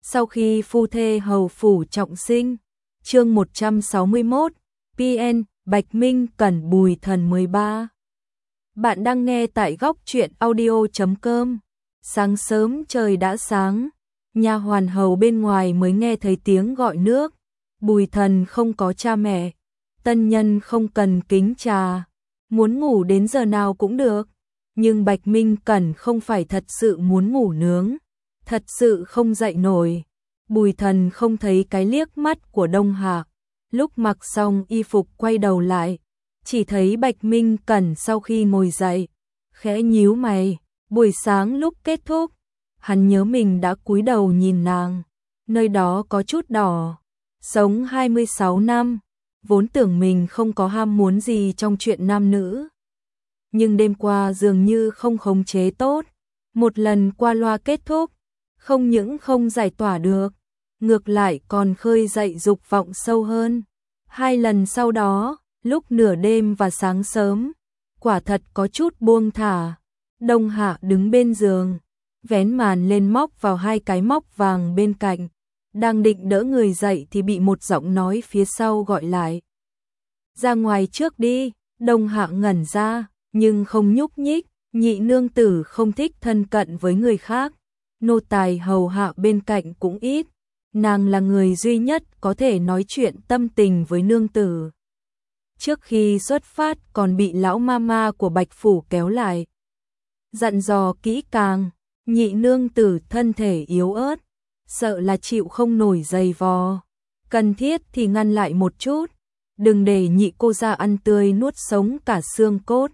Sau khi phu thê hầu phủ trọng sinh, chương 161, PN, Bạch Minh Cẩn Bùi Thần 13. Bạn đang nghe tại góc truyện audio.com. Sáng sớm trời đã sáng, nha hoàn hầu bên ngoài mới nghe thấy tiếng gọi nước. Bùi Thần không có cha mẹ, tân nhân không cần kính trà, muốn ngủ đến giờ nào cũng được. Nhưng Bạch Minh Cẩn không phải thật sự muốn ngủ nướng, thật sự không dậy nổi. Bùi Thần không thấy cái liếc mắt của Đông Hạc, lúc mặc xong y phục quay đầu lại, chỉ thấy Bạch Minh Cẩn sau khi ngồi dậy, khẽ nhíu mày. Buổi sáng lúc kết thúc, hắn nhớ mình đã cúi đầu nhìn nàng, nơi đó có chút đỏ. Sống 26 năm, vốn tưởng mình không có ham muốn gì trong chuyện nam nữ. Nhưng đêm qua dường như không khống chế tốt, một lần qua loa kết thúc, không những không giải tỏa được, ngược lại còn khơi dậy dục vọng sâu hơn. Hai lần sau đó, lúc nửa đêm và sáng sớm, quả thật có chút buông thả. Đông Hạ đứng bên giường, vén màn lên móc vào hai cái móc vàng bên cạnh, đang định đỡ người dậy thì bị một giọng nói phía sau gọi lại. Ra ngoài trước đi. Đông Hạ ngẩn ra, nhưng không nhúc nhích. Nhị nương tử không thích thân cận với người khác, nô tài hầu hạ bên cạnh cũng ít, nàng là người duy nhất có thể nói chuyện tâm tình với nương tử. Trước khi xuất phát còn bị lão mama của Bạch Phủ kéo lại, dặn dò kỹ càng. Nhị nương tử thân thể yếu ớt, sợ là chịu không nổi giày vò, cần thiết thì ngăn lại một chút, đừng để nhị cô ra ăn tươi nuốt sống cả xương cốt.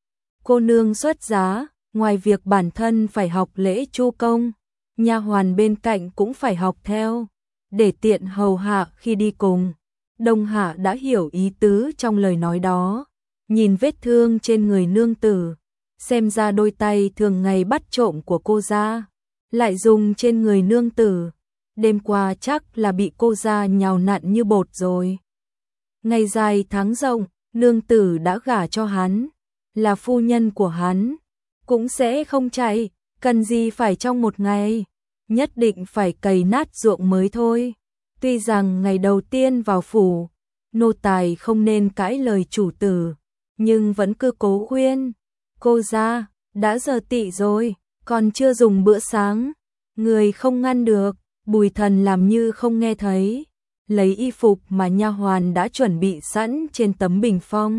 Cô nương xuất giá, ngoài việc bản thân phải học lễ chu công, nha hoàn bên cạnh cũng phải học theo, để tiện hầu hạ khi đi cùng. Đông Hạ đã hiểu ý tứ trong lời nói đó, nhìn vết thương trên người nương tử, xem ra đôi tay thường ngày bắt trộm của cô ra, lại dùng trên người nương tử. Đêm qua chắc là bị cô ra nhào nặn như bột rồi. Ngày dài tháng rộng, nương tử đã gả cho hắn, là phu nhân của hắn, cũng sẽ không chạy, cần gì phải trong một ngày, nhất định phải cày nát ruộng mới thôi. Tuy rằng ngày đầu tiên vào phủ, nô tài không nên cãi lời chủ tử, nhưng vẫn cứ cố khuyên. Cô ra, đã giờ tị rồi, còn chưa dùng bữa sáng, người không ngăn được. Bùi Thần làm như không nghe thấy, lấy y phục mà nha hoàn đã chuẩn bị sẵn trên tấm bình phong,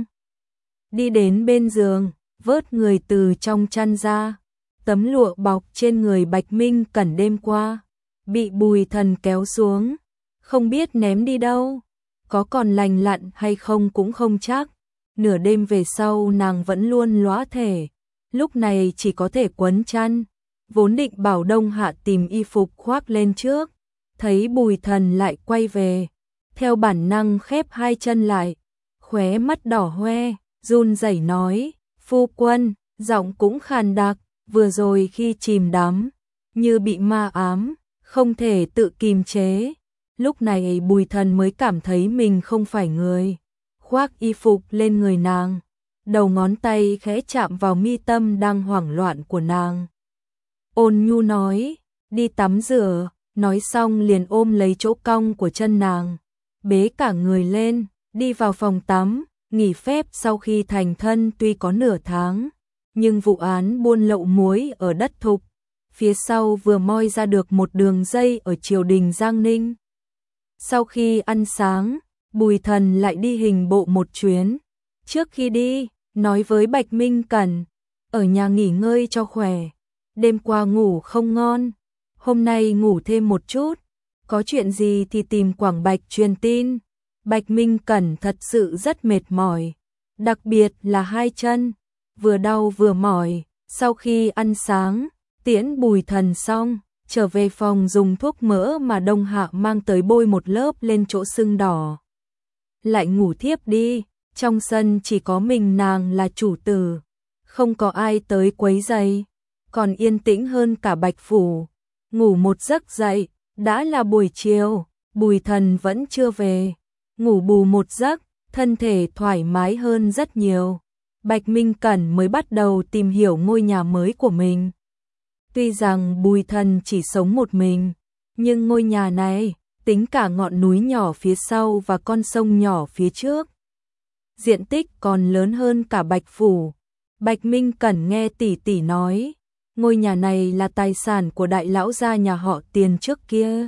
đi đến bên giường, vớt người từ trong chăn ra. Tấm lụa bọc trên người Bạch Minh Cẩn đêm qua, bị Bùi Thần kéo xuống, không biết ném đi đâu, có còn lành lặn hay không cũng không chắc. Nửa đêm về sau nàng vẫn luôn lóa thể, lúc này chỉ có thể quấn chăn, vốn định bảo Đông Hạ tìm y phục khoác lên trước, thấy Bùi Thần lại quay về, theo bản năng khép hai chân lại, khóe mắt đỏ hoe, run rẩy nói, phu quân, giọng cũng khàn đặc, vừa rồi khi chìm đắm, như bị ma ám, không thể tự kìm chế. Lúc này Bùi Thần mới cảm thấy mình không phải người, khoác y phục lên người nàng, đầu ngón tay khẽ chạm vào mi tâm đang hoảng loạn của nàng. Ôn nhu nói, đi tắm rửa, nói xong liền ôm lấy chỗ cong của chân nàng, bế cả người lên, đi vào phòng tắm. Nghỉ phép sau khi thành thân tuy có nửa tháng, nhưng vụ án buôn lậu muối ở đất Thục, phía sau vừa moi ra được một đường dây ở triều đình Giang Ninh. Sau khi ăn sáng, Bùi Thần lại đi hình bộ một chuyến. Trước khi đi, nói với Bạch Minh Cẩn, ở nhà nghỉ ngơi cho khỏe, đêm qua ngủ không ngon, hôm nay ngủ thêm một chút, có chuyện gì thì tìm Quảng Bạch truyền tin. Bạch Minh Cẩn thật sự rất mệt mỏi, đặc biệt là hai chân, vừa đau vừa mỏi. Sau khi ăn sáng, tiễn Bùi Thần xong, trở về phòng dùng thuốc mỡ mà Đông Hạ mang tới bôi một lớp lên chỗ sưng đỏ. Lại ngủ thiếp đi, trong sân chỉ có mình nàng là chủ tử, không có ai tới quấy rầy, còn yên tĩnh hơn cả Bạch Phủ. Ngủ một giấc dậy, đã là buổi chiều, Bùi Thần vẫn chưa về. Ngủ bù một giấc, thân thể thoải mái hơn rất nhiều. Bạch Minh Cẩn mới bắt đầu tìm hiểu ngôi nhà mới của mình. Tuy rằng Bùi Thần chỉ sống một mình, Nhưng ngôi nhà này, tính cả ngọn núi nhỏ phía sau và con sông nhỏ phía trước, diện tích còn lớn hơn cả Bạch Phủ. Bạch Minh Cẩn nghe tỷ tỷ nói, ngôi nhà này là tài sản của đại lão gia nhà họ Tiền trước kia.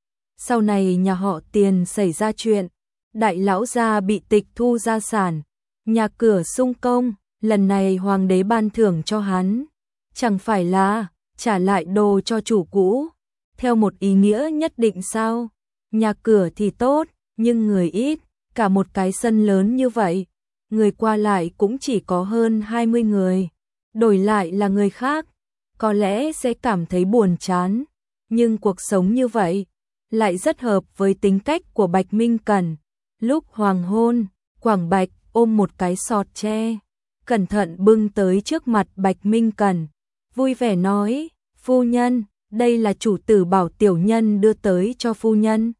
Sau này nhà họ Tiền xảy ra chuyện, đại lão gia bị tịch thu gia sản, nhà cửa xung công, lần này hoàng đế ban thưởng cho hắn, chẳng phải là trả lại đồ cho chủ cũ, theo một ý nghĩa nhất định sao? Nhà cửa thì tốt, nhưng người ít, cả một cái sân lớn như vậy, người qua lại cũng chỉ có hơn 20 người, đổi lại là người khác, có lẽ sẽ cảm thấy buồn chán, nhưng cuộc sống như vậy lại rất hợp với tính cách của Bạch Minh Cẩn. Lúc hoàng hôn, Quảng Bạch ôm một cái sọt tre, cẩn thận bưng tới trước mặt Bạch Minh Cẩn, vui vẻ nói, phu nhân, đây là chủ tử bảo tiểu nhân đưa tới cho phu nhân.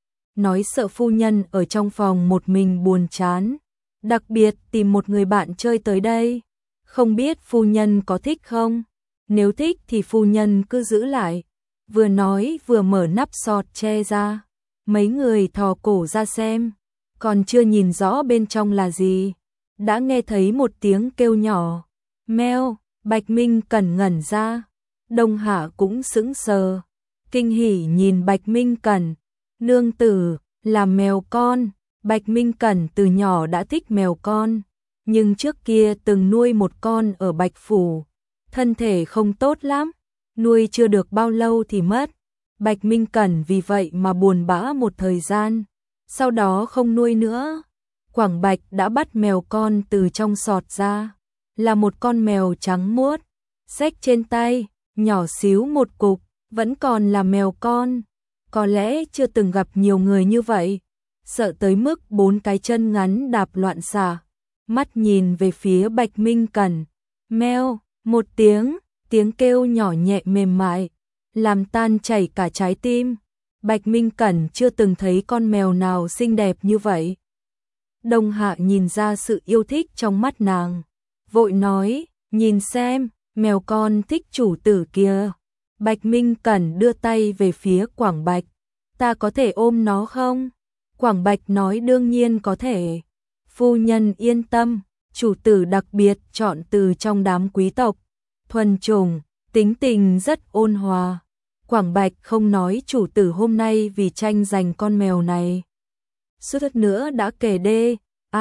Nói sợ phu nhân ở trong phòng một mình buồn chán, đặc biệt tìm một người bạn chơi tới đây, không biết phu nhân có thích không? Nếu thích thì phu nhân cứ giữ lại. Vừa nói vừa mở nắp sọt tre ra, mấy người thò cổ ra xem, còn chưa nhìn rõ bên trong là gì, đã nghe thấy một tiếng kêu nhỏ, meo. Bạch Minh Cẩn ngẩn ra, Đông Hạ cũng sững sờ, kinh hỉ nhìn Bạch Minh Cẩn, nương tử, là mèo con. Bạch Minh Cẩn từ nhỏ đã thích mèo con, nhưng trước kia từng nuôi một con ở Bạch Phủ, thân thể không tốt lắm, nuôi chưa được bao lâu thì mất. Bạch Minh Cẩn vì vậy mà buồn bã một thời gian, sau đó không nuôi nữa. Quảng Bạch đã bắt mèo con từ trong sọt ra, là một con mèo trắng muốt, xách trên tay, nhỏ xíu một cục, vẫn còn là mèo con. Có lẽ chưa từng gặp nhiều người như vậy, sợ tới mức bốn cái chân ngắn đạp loạn xạ, mắt nhìn về phía Bạch Minh Cẩn, meo, một tiếng kêu nhỏ nhẹ mềm mại, làm tan chảy cả trái tim. Bạch Minh Cẩn chưa từng thấy con mèo nào xinh đẹp như vậy. Đông Hạ nhìn ra sự yêu thích trong mắt nàng, vội nói, nhìn xem, mèo con thích chủ tử kia. Bạch Minh Cẩn đưa tay về phía Quảng Bạch, ta có thể ôm nó không? Quảng Bạch nói đương nhiên có thể. Phu nhân yên tâm, chủ tử đặc biệt chọn từ trong đám quý tộc, thuần chủng, tính tình rất ôn hòa. Quảng Bạch không nói chủ tử hôm nay vì tranh giành con mèo này, suýt nữa đã kể đê,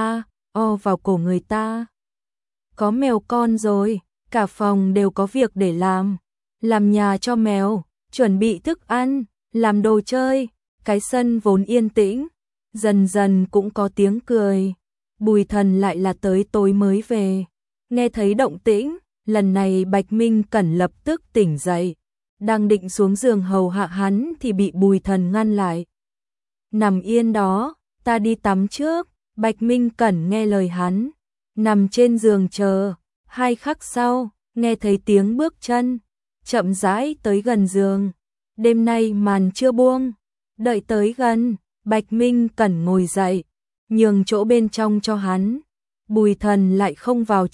o vào cổ người ta. Có mèo con rồi, cả phòng đều có việc để làm nhà cho mèo, chuẩn bị thức ăn, làm đồ chơi, cái sân vốn yên tĩnh, dần dần cũng có tiếng cười. Bùi Thần lại là tới tối mới về, nghe thấy động tĩnh, lần này Bạch Minh Cẩn lập tức tỉnh dậy, đang định xuống giường hầu hạ hắn thì bị Bùi Thần ngăn lại. Nằm yên đó, ta đi tắm trước. Bạch Minh Cẩn nghe lời hắn, nằm trên giường chờ. 2 khắc sau, nghe thấy tiếng bước chân, chậm rãi tới gần giường. Đêm nay màn chưa buông, đợi tới gần, Bạch Minh Cẩn ngồi dậy, nhường chỗ bên trong cho hắn. Bùi Thần lại không vào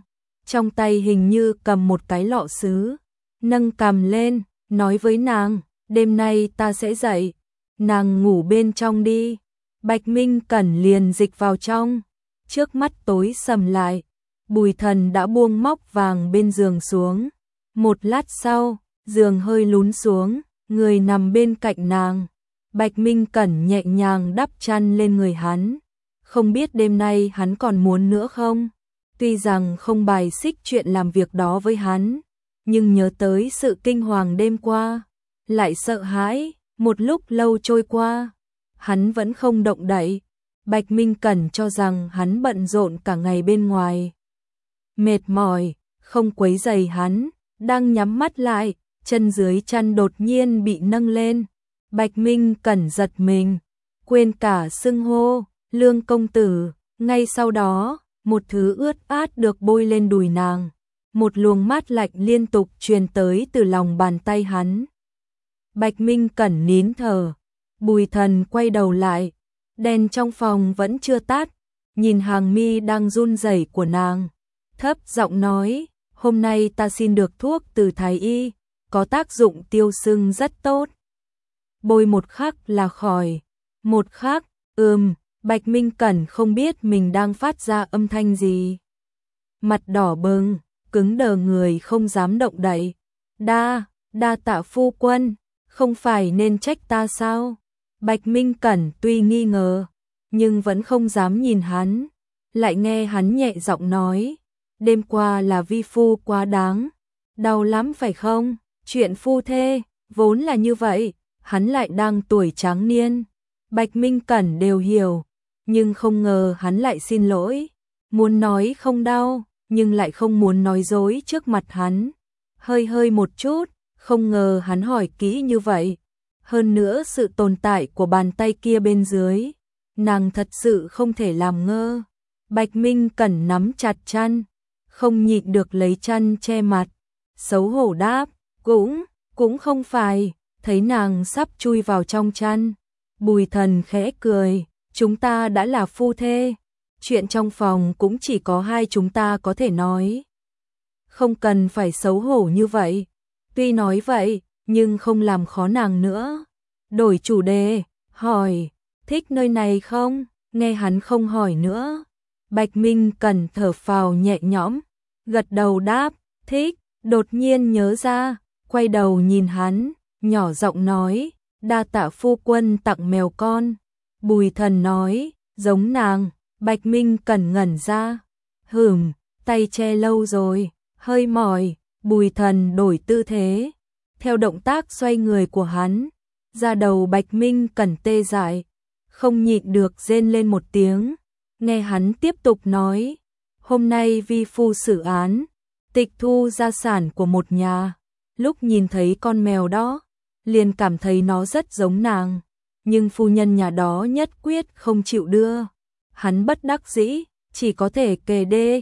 trong tay hình như cầm một cái lọ sứ, nâng cằm lên, nói với nàng, đêm nay ta sẽ dậy, nàng ngủ bên trong đi. Bạch Minh Cẩn liền dịch vào trong, trước mắt tối sầm lại, Bùi Thần đã buông móc vàng bên giường xuống. Một lát sau, giường hơi lún xuống, người nằm bên cạnh nàng. Bạch Minh Cẩn nhẹ nhàng đắp chăn lên người hắn, không biết đêm nay hắn còn muốn nữa không? Tuy rằng không bài xích chuyện làm việc đó với hắn, nhưng nhớ tới sự kinh hoàng đêm qua, lại sợ hãi. Một lúc lâu trôi qua, hắn vẫn không động đậy. Bạch Minh Cẩn cho rằng hắn bận rộn cả ngày bên ngoài, mệt mỏi, không quấy rầy hắn, đang nhắm mắt lại, chân dưới chăn đột nhiên bị nâng lên. Bạch Minh Cẩn giật mình, quên cả xưng hô, Lương công tử. Ngay sau đó, một thứ ướt át được bôi lên đùi nàng, một luồng mát lạnh liên tục truyền tới từ lòng bàn tay hắn. Bạch Minh Cẩn nín thở, Bùi Thần quay đầu lại, đèn trong phòng vẫn chưa tắt, nhìn hàng mi đang run rẩy của nàng, thấp giọng nói, hôm nay ta xin được thuốc từ thái y, có tác dụng tiêu sưng rất tốt. bôi một khắc là khỏi. Một khắc, Bạch Minh Cẩn không biết mình đang phát ra âm thanh gì. Mặt đỏ bừng, cứng đờ người không dám động đậy. Đa tạ phu quân, không phải nên trách ta sao? Bạch Minh Cẩn tuy nghi ngờ, nhưng vẫn không dám nhìn hắn. Lại nghe hắn nhẹ giọng nói, đêm qua là vi phu quá đáng. Đau lắm phải không? Chuyện phu thê, vốn là như vậy, hắn lại đang tuổi tráng niên. Bạch Minh Cẩn đều hiểu, nhưng không ngờ hắn lại xin lỗi. Muốn nói không đau, nhưng lại không muốn nói dối trước mặt hắn. Hơi một chút, không ngờ hắn hỏi kỹ như vậy. Hơn nữa sự tồn tại của bàn tay kia bên dưới, nàng thật sự không thể làm ngơ. Bạch Minh Cẩn nắm chặt chăn, không nhịn được lấy chăn che mặt. Xấu hổ đáp, cũng không phải. Thấy nàng sắp chui vào trong chăn, Bùi Thần khẽ cười, chúng ta đã là phu thê, chuyện trong phòng cũng chỉ có hai chúng ta có thể nói. Không cần phải xấu hổ như vậy. Tuy nói vậy, nhưng không làm khó nàng nữa. Đổi chủ đề, hỏi, thích nơi này không? Nghe hắn không hỏi nữa. Bạch Minh Cẩn thở phào nhẹ nhõm, gật đầu đáp, thích. Đột nhiên nhớ ra, quay đầu nhìn hắn, nhỏ giọng nói, đa tạ phu quân tặng mèo con. Bùi Thần nói, giống nàng. Bạch Minh Cẩn ngẩn ra, tay che lâu rồi, hơi mỏi. Bùi Thần đổi tư thế, theo động tác xoay người của hắn, da đầu Bạch Minh Cẩn tê dại, không nhịn được rên lên một tiếng. Nghe hắn tiếp tục nói, hôm nay vi phu xử án, tịch thu gia sản của một nhà. Lúc nhìn thấy con mèo đó, liền cảm thấy nó rất giống nàng, nhưng phu nhân nhà đó nhất quyết không chịu đưa. Hắn bất đắc dĩ, chỉ có thể kề đê,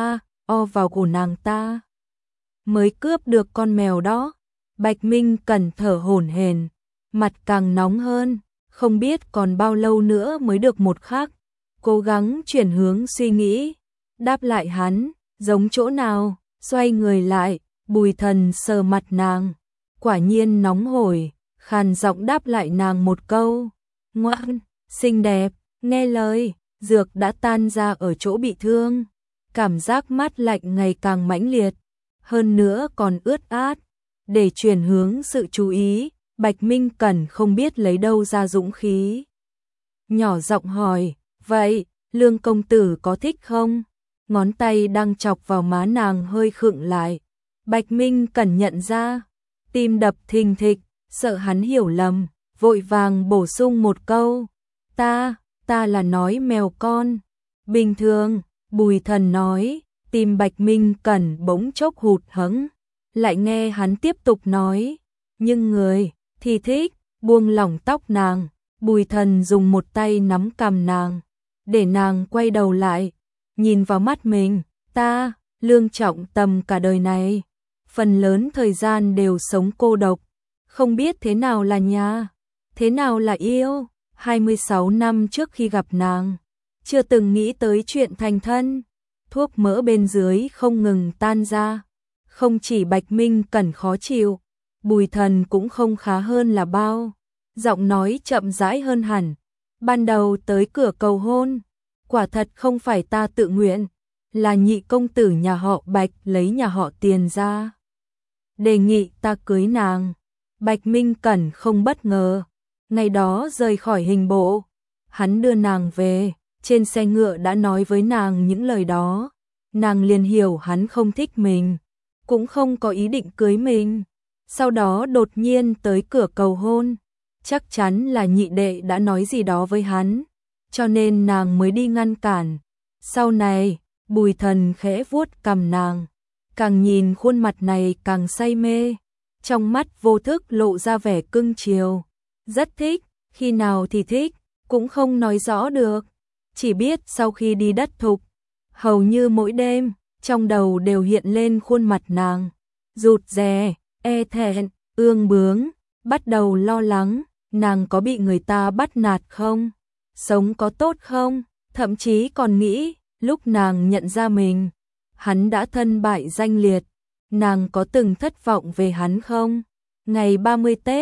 o vào cổ nàng ta, mới cướp được con mèo đó. Bạch Minh Cẩn thở hổn hển, mặt càng nóng hơn, không biết còn bao lâu nữa mới được một khắc. Cố gắng chuyển hướng suy nghĩ, đáp lại hắn, giống chỗ nào? Xoay người lại, Bùi Thần sờ mặt nàng, quả nhiên nóng hổi, khàn giọng đáp lại nàng một câu, ngoan, xinh đẹp, nghe lời. Dược đã tan ra ở chỗ bị thương, cảm giác mát lạnh ngày càng mãnh liệt, hơn nữa còn ướt át. Để chuyển hướng sự chú ý, Bạch Minh Cẩn không biết lấy đâu ra dũng khí, nhỏ giọng hỏi, vậy, Lương công tử có thích không? Ngón tay đang chọc vào má nàng hơi khựng lại. Bạch Minh Cẩn nhận ra, tim đập thình thịch, sợ hắn hiểu lầm, vội vàng bổ sung một câu, ta là nói mèo con. Bình thường, Bùi Thần nói, tim Bạch Minh Cẩn bỗng chốc hụt hẫng, lại nghe hắn tiếp tục nói, nhưng người thì thích. Buông lỏng tóc nàng, Bùi Thần dùng một tay nắm cằm nàng, để nàng quay đầu lại, nhìn vào mắt mình. Ta, Lương Trọng Tầm cả đời này, phần lớn thời gian đều sống cô độc, không biết thế nào là nhà, thế nào là yêu. 26 năm trước khi gặp nàng, chưa từng nghĩ tới chuyện thành thân. Thuốc mỡ bên dưới không ngừng tan ra, không chỉ Bạch Minh Cẩn khó chịu, Bùi Thần cũng không khá hơn là bao. Giọng nói chậm rãi hơn hẳn, ban đầu tới cửa cầu hôn, quả thật không phải ta tự nguyện, là nhị công tử nhà họ Bạch lấy nhà họ Tiền ra, đề nghị ta cưới nàng. Bạch Minh Cẩn không bất ngờ, ngày đó rời khỏi hình bộ, hắn đưa nàng về, trên xe ngựa đã nói với nàng những lời đó, nàng liền hiểu hắn không thích mình, cũng không có ý định cưới mình. Sau đó đột nhiên tới cửa cầu hôn, chắc chắn là nhị đệ đã nói gì đó với hắn, cho nên nàng mới đi ngăn cản. Sau này, Bùi Thần khẽ vuốt cằm nàng, càng nhìn khuôn mặt này càng say mê, trong mắt vô thức lộ ra vẻ cưng chiều, rất thích. Khi nào thì thích, cũng không nói rõ được, chỉ biết sau khi đi đất thục, hầu như mỗi đêm, trong đầu đều hiện lên khuôn mặt nàng, rụt rè, e thẹn, ương bướng, bắt đầu lo lắng, nàng có bị người ta bắt nạt không, sống có tốt không, thậm chí còn nghĩ, lúc nàng nhận ra mình, hắn đã thân bại danh liệt, nàng có từng thất vọng về hắn không? Ngày 30 Tết,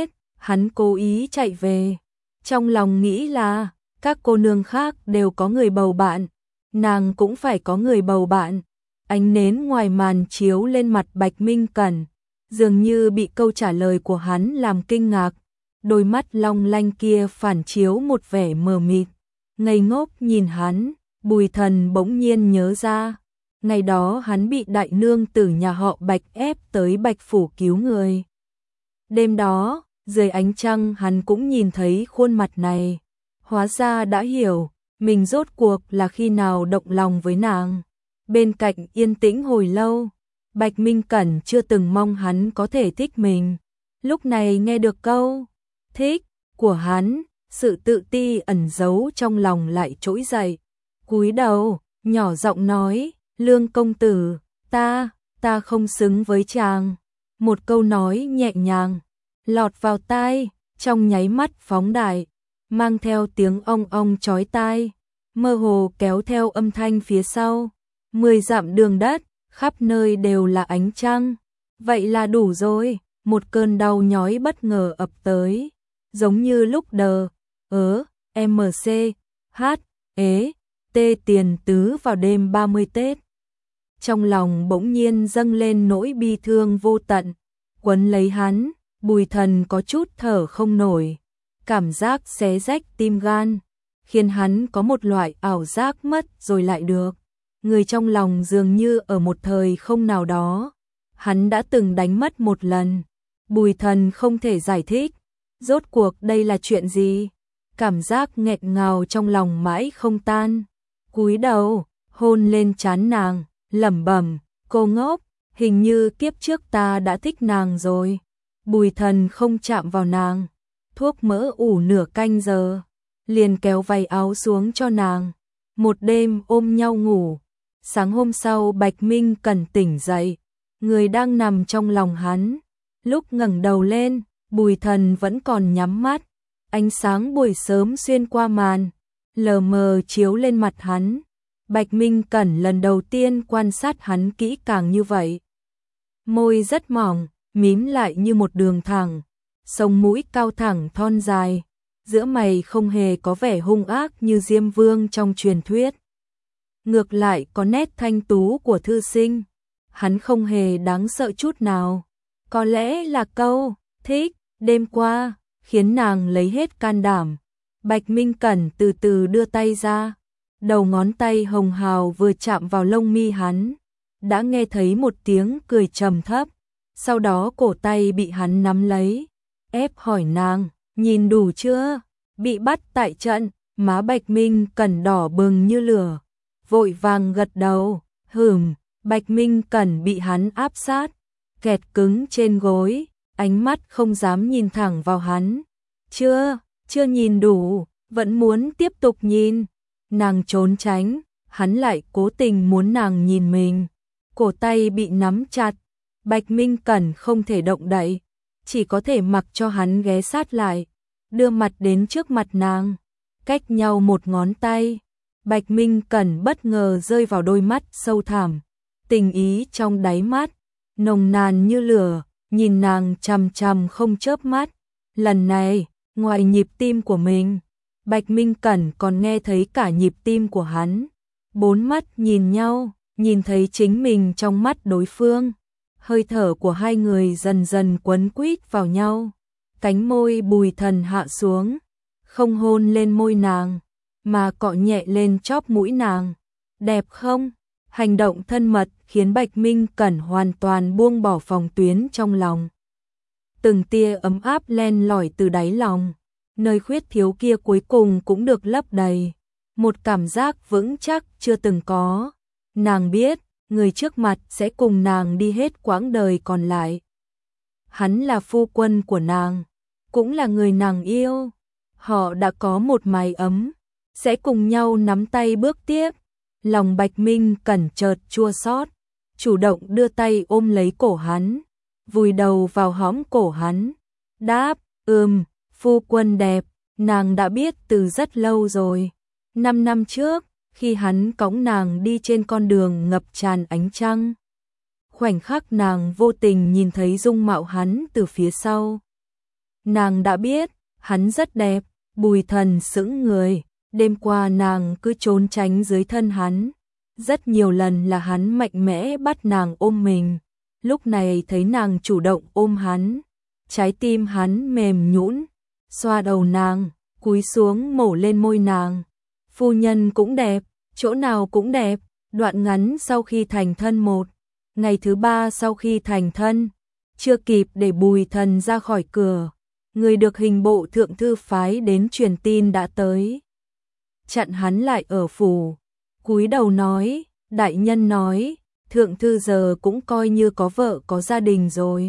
hắn cố ý chạy về. Trong lòng nghĩ là, các cô nương khác đều có người bầu bạn, nàng cũng phải có người bầu bạn. Ánh nến ngoài màn chiếu lên mặt Bạch Minh Cẩn, dường như bị câu trả lời của hắn làm kinh ngạc. Đôi mắt long lanh kia phản chiếu một vẻ mờ mịt, ngây ngốc nhìn hắn. Bùi Thần bỗng nhiên nhớ ra, ngày đó hắn bị đại nương tử nhà họ Bạch ép tới Bạch phủ cứu người. Đêm đó, dưới ánh trăng hắn cũng nhìn thấy khuôn mặt này, hóa ra đã hiểu, mình rốt cuộc là khi nào động lòng với nàng. Bên cạnh yên tĩnh hồi lâu, Bạch Minh Cẩn chưa từng mong hắn có thể thích mình. Lúc này nghe được câu thích của hắn, sự tự ti ẩn giấu trong lòng lại trỗi dậy. Cúi đầu, nhỏ giọng nói, Lương công tử, ta không xứng với chàng. Một câu nói nhẹ nhàng, lọt vào tai, trong nháy mắt phóng đại, mang theo tiếng ong ong chói tai, mơ hồ kéo theo âm thanh phía sau. 10 dặm đường đất, khắp nơi đều là ánh trăng. Vậy là đủ rồi, một cơn đau nhói bất ngờ ập tới, giống như lúc MC, T tiền tứ vào đêm 30 Tết. Trong lòng bỗng nhiên dâng lên nỗi bi thương vô tận, quấn lấy hắn, Bùi Thần có chút thở không nổi, cảm giác xé rách tim gan, khiến hắn có một loại ảo giác mất rồi lại được. Người trong lòng dường như ở một thời không nào đó, hắn đã từng đánh mất một lần. Bùi Thần không thể giải thích, rốt cuộc đây là chuyện gì? Cảm giác nghẹt ngào trong lòng mãi không tan. Cúi đầu, hôn lên trán nàng, lẩm bẩm, cô ngốc, hình như kiếp trước ta đã thích nàng rồi. Bùi Thần không chạm vào nàng, thuốc mỡ ủ nửa canh giờ, liền kéo váy áo xuống cho nàng. Một đêm ôm nhau ngủ. Sáng hôm sau Bạch Minh Cẩn tỉnh dậy, người đang nằm trong lòng hắn. Lúc ngẩng đầu lên, Bùi Thần vẫn còn nhắm mắt. Ánh sáng buổi sớm xuyên qua màn, lờ mờ chiếu lên mặt hắn. Bạch Minh Cẩn lần đầu tiên quan sát hắn kỹ càng như vậy. Môi rất mỏng, mím lại như một đường thẳng, sống mũi cao thẳng thon dài, giữa mày không hề có vẻ hung ác như Diêm Vương trong truyền thuyết. Ngược lại có nét thanh tú của thư sinh, hắn không hề đáng sợ chút nào. Có lẽ là câu thích đêm qua khiến nàng lấy hết can đảm. Bạch Minh Cẩn từ từ đưa tay ra, đầu ngón tay hồng hào vừa chạm vào lông mi hắn, đã nghe thấy một tiếng cười trầm thấp, sau đó cổ tay bị hắn nắm lấy, ép hỏi nàng, nhìn đủ chưa? Bị bắt tại trận, má Bạch Minh Cẩn đỏ bừng như lửa, vội vàng gật đầu. Bạch Minh Cẩn bị hắn áp sát, kẹt cứng trên gối, ánh mắt không dám nhìn thẳng vào hắn. Chưa nhìn đủ, vẫn muốn tiếp tục nhìn. Nàng trốn tránh, hắn lại cố tình muốn nàng nhìn mình. Cổ tay bị nắm chặt, Bạch Minh Cẩn không thể động đậy, chỉ có thể mặc cho hắn ghé sát lại, đưa mặt đến trước mặt nàng, cách nhau một ngón tay. Bạch Minh Cẩn bất ngờ rơi vào đôi mắt sâu thẳm, tình ý trong đáy mắt, nồng nàn như lửa, nhìn nàng chằm chằm không chớp mắt. Lần này, ngoài nhịp tim của mình, Bạch Minh Cẩn còn nghe thấy cả nhịp tim của hắn. Bốn mắt nhìn nhau, nhìn thấy chính mình trong mắt đối phương. Hơi thở của hai người dần dần quấn quýt vào nhau. Cánh môi Bùi Thần hạ xuống, không hôn lên môi nàng, mà cọ nhẹ lên chóp mũi nàng. Đẹp không? Hành động thân mật khiến Bạch Minh Cẩn hoàn toàn buông bỏ phòng tuyến trong lòng. Từng tia ấm áp len lỏi từ đáy lòng, nơi khuyết thiếu kia cuối cùng cũng được lấp đầy. Một cảm giác vững chắc chưa từng có. Nàng biết, người trước mặt sẽ cùng nàng đi hết quãng đời còn lại. Hắn là phu quân của nàng, cũng là người nàng yêu. Họ đã có một mái ấm, sẽ cùng nhau nắm tay bước tiếp. Lòng Bạch Minh Cẩn chợt chua xót, chủ động đưa tay ôm lấy cổ hắn, vùi đầu vào hõm cổ hắn. Đáp, phu quân đẹp, nàng đã biết từ rất lâu rồi. 5 năm trước, khi hắn cõng nàng đi trên con đường ngập tràn ánh trăng. Khoảnh khắc nàng vô tình nhìn thấy dung mạo hắn từ phía sau. Nàng đã biết, hắn rất đẹp, Bùi Thần sững người, đêm qua nàng cứ trốn tránh dưới thân hắn. Rất nhiều lần là hắn mạnh mẽ bắt nàng ôm mình, lúc này thấy nàng chủ động ôm hắn, trái tim hắn mềm nhũn, xoa đầu nàng, cúi xuống mổ lên môi nàng. Phu nhân cũng đẹp, chỗ nào cũng đẹp. Đoạn ngắn sau khi thành thân một, ngày thứ 3 sau khi thành thân, chưa kịp để Bùi Thần ra khỏi cửa, người được hình bộ thượng thư phái đến truyền tin đã tới. Chặn hắn lại ở phủ, cúi đầu nói, đại nhân nói, thượng thư giờ cũng coi như có vợ có gia đình rồi.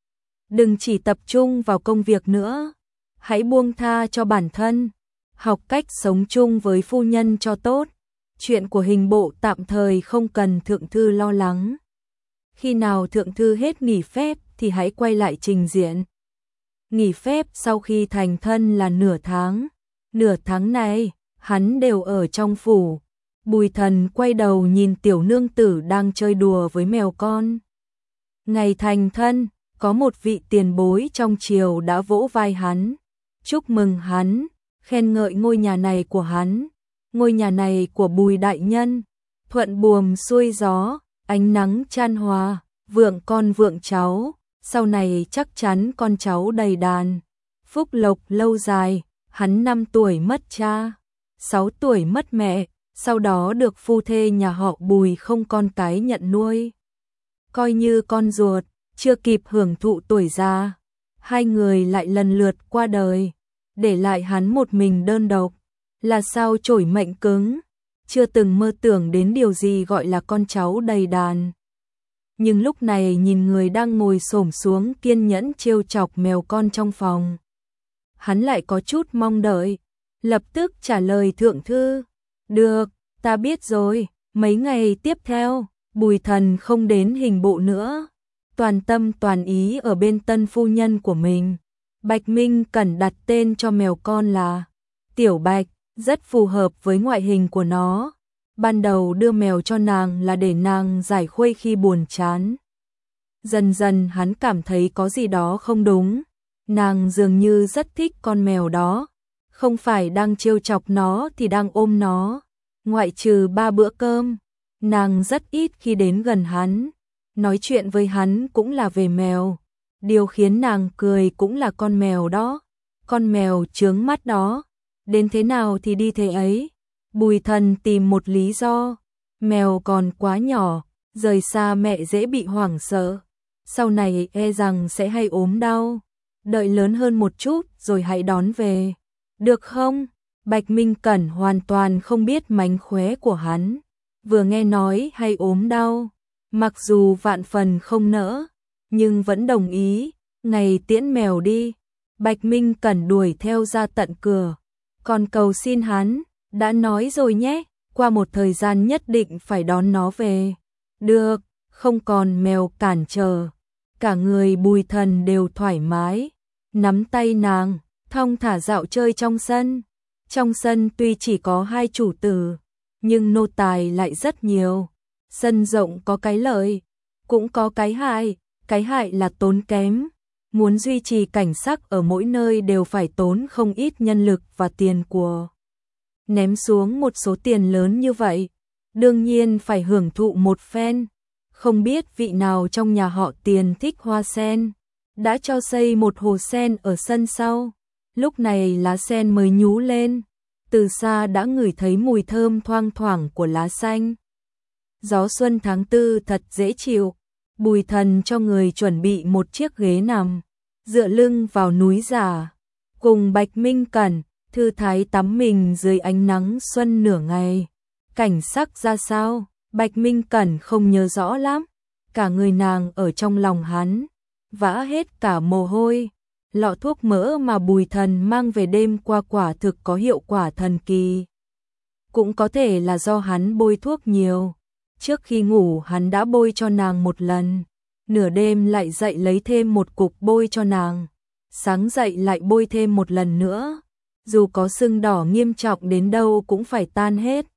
Đừng chỉ tập trung vào công việc nữa, hãy buông tha cho bản thân, học cách sống chung với phu nhân cho tốt. Chuyện của hình bộ tạm thời không cần thượng thư lo lắng. Khi nào thượng thư hết nghỉ phép thì hãy quay lại trình diện. Nghỉ phép sau khi thành thân là nửa tháng. Nửa tháng này, hắn đều ở trong phủ. Bùi Thần quay đầu nhìn tiểu nương tử đang chơi đùa với mèo con. Ngày thành thân, có một vị tiền bối trong triều đã vỗ vai hắn, chúc mừng hắn, khen ngợi ngôi nhà này của hắn. Ngôi nhà này của Bùi đại nhân, thuận buồm xuôi gió, ánh nắng chan hòa, vượng con vượng cháu, sau này chắc chắn con cháu đầy đàn, phúc lộc lâu dài. Hắn 5 tuổi mất cha, 6 tuổi mất mẹ, sau đó được phu thê nhà họ Bùi không con cái nhận nuôi, coi như con ruột, chưa kịp hưởng thụ tuổi già, hai người lại lần lượt qua đời, để lại hắn một mình đơn độc. Là sao trổi mệnh cứng, chưa từng mơ tưởng đến điều gì gọi là con cháu đầy đàn. Nhưng lúc này nhìn người đang ngồi xổm xuống kiên nhẫn trêu chọc mèo con trong phòng, hắn lại có chút mong đợi, lập tức trả lời thượng thư, được, ta biết rồi. Mấy ngày tiếp theo, Bùi Thần không đến hình bộ nữa, toàn tâm toàn ý ở bên tân phu nhân của mình. Bạch Minh Cẩn đặt tên cho mèo con là Tiểu Bạch, rất phù hợp với ngoại hình của nó. Ban đầu đưa mèo cho nàng là để nàng giải khuây khi buồn chán. Dần dần hắn cảm thấy có gì đó không đúng, nàng dường như rất thích con mèo đó, không phải đang trêu chọc nó thì đang ôm nó. Ngoại trừ 3 bữa cơm, nàng rất ít khi đến gần hắn, nói chuyện với hắn cũng là về mèo. Điều khiến nàng cười cũng là con mèo đó, con mèo chướng mắt đó, đến thế nào thì đi thế ấy. Bùi Thần tìm một lý do, mèo còn quá nhỏ, rời xa mẹ dễ bị hoảng sợ, sau này e rằng sẽ hay ốm đau, đợi lớn hơn một chút rồi hãy đón về, được không? Bạch Minh Cẩn hoàn toàn không biết mánh khóe của hắn, vừa nghe nói hay ốm đau, mặc dù vạn phần không nỡ, nhưng vẫn đồng ý. Ngày tiễn mèo đi, Bạch Minh Cẩn đuổi theo ra tận cửa, còn cầu xin hắn, đã nói rồi nhé, qua một thời gian nhất định phải đón nó về. Được, không còn mèo cản trở. Cả người Bùi Thần đều thoải mái, nắm tay nàng, thong thả dạo chơi trong sân. Trong sân tuy chỉ có 2 chủ tử, nhưng nô tài lại rất nhiều. Sân rộng có cái lợi, cũng có cái hại. Cái hại là tốn kém, muốn duy trì cảnh sắc ở mỗi nơi đều phải tốn không ít nhân lực và tiền của. Ném xuống một số tiền lớn như vậy, đương nhiên phải hưởng thụ một phen. Không biết vị nào trong nhà họ Tiền thích hoa sen, đã cho xây một hồ sen ở sân sau. Lúc này lá sen mới nhú lên, từ xa đã ngửi thấy mùi thơm thoang thoảng của lá xanh. Gió xuân tháng 4 thật dễ chịu. Bùi Thần cho người chuẩn bị một chiếc ghế nằm, dựa lưng vào núi giả, cùng Bạch Minh Cẩn thư thái tắm mình dưới ánh nắng xuân nửa ngày. Cảnh sắc ra sao, Bạch Minh Cẩn không nhớ rõ lắm, cả người nàng ở trong lòng hắn, vã hết cả mồ hôi. Lọ thuốc mỡ mà Bùi Thần mang về đêm qua quả thực có hiệu quả thần kỳ. Cũng có thể là do hắn bôi thuốc nhiều. Trước khi ngủ hắn đã bôi cho nàng một lần, nửa đêm lại dậy lấy thêm một cục bôi cho nàng, sáng dậy lại bôi thêm một lần nữa, dù có sưng đỏ nghiêm trọng đến đâu cũng phải tan hết.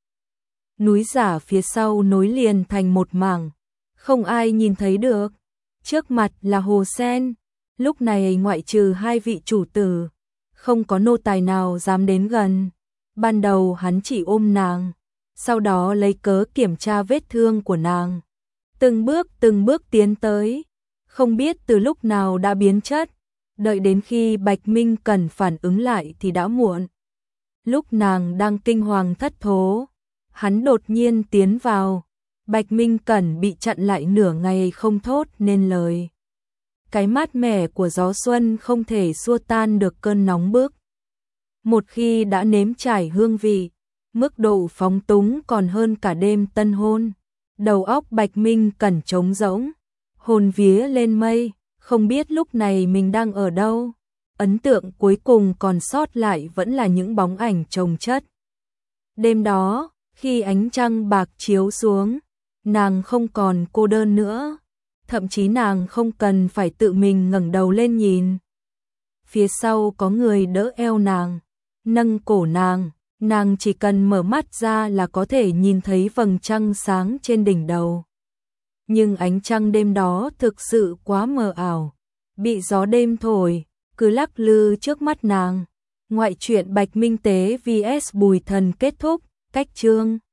Núi giả phía sau nối liền thành một mảng, không ai nhìn thấy được, trước mặt là hồ sen, Lúc này ngoại trừ hai vị chủ tử, không có nô tài nào dám đến gần. Ban đầu hắn chỉ ôm nàng, sau đó lấy cớ kiểm tra vết thương của nàng. Từng bước tiến tới, không biết từ lúc nào đã biến chất, đợi đến khi Bạch Minh Cẩn phản ứng lại thì đã muộn. Lúc nàng đang kinh hoàng thất thố, hắn đột nhiên tiến vào, Bạch Minh Cẩn bị chặn lại nửa ngày không thốt nên lời. Cái mát mẻ của gió xuân không thể xua tan được cơn nóng bức. Một khi đã nếm trải hương vị, mức độ phóng túng còn hơn cả đêm tân hôn. Đầu óc Bạch Minh Cẩn trống rỗng, hồn vía lên mây, không biết lúc này mình đang ở đâu. Ấn tượng cuối cùng còn sót lại vẫn là những bóng ảnh chồng chất. Đêm đó, khi ánh trăng bạc chiếu xuống, nàng không còn cô đơn nữa. Thậm chí nàng không cần phải tự mình ngẩng đầu lên nhìn. Phía sau có người đỡ eo nàng, nâng cổ nàng chỉ cần mở mắt ra là có thể nhìn thấy vầng trăng sáng trên đỉnh đầu. Nhưng ánh trăng đêm đó thực sự quá mờ ảo, bị gió đêm thổi, cứ lắc lư trước mắt nàng. Ngoại truyện Bạch Minh Tế vs Bùi Thần kết thúc, cách chương.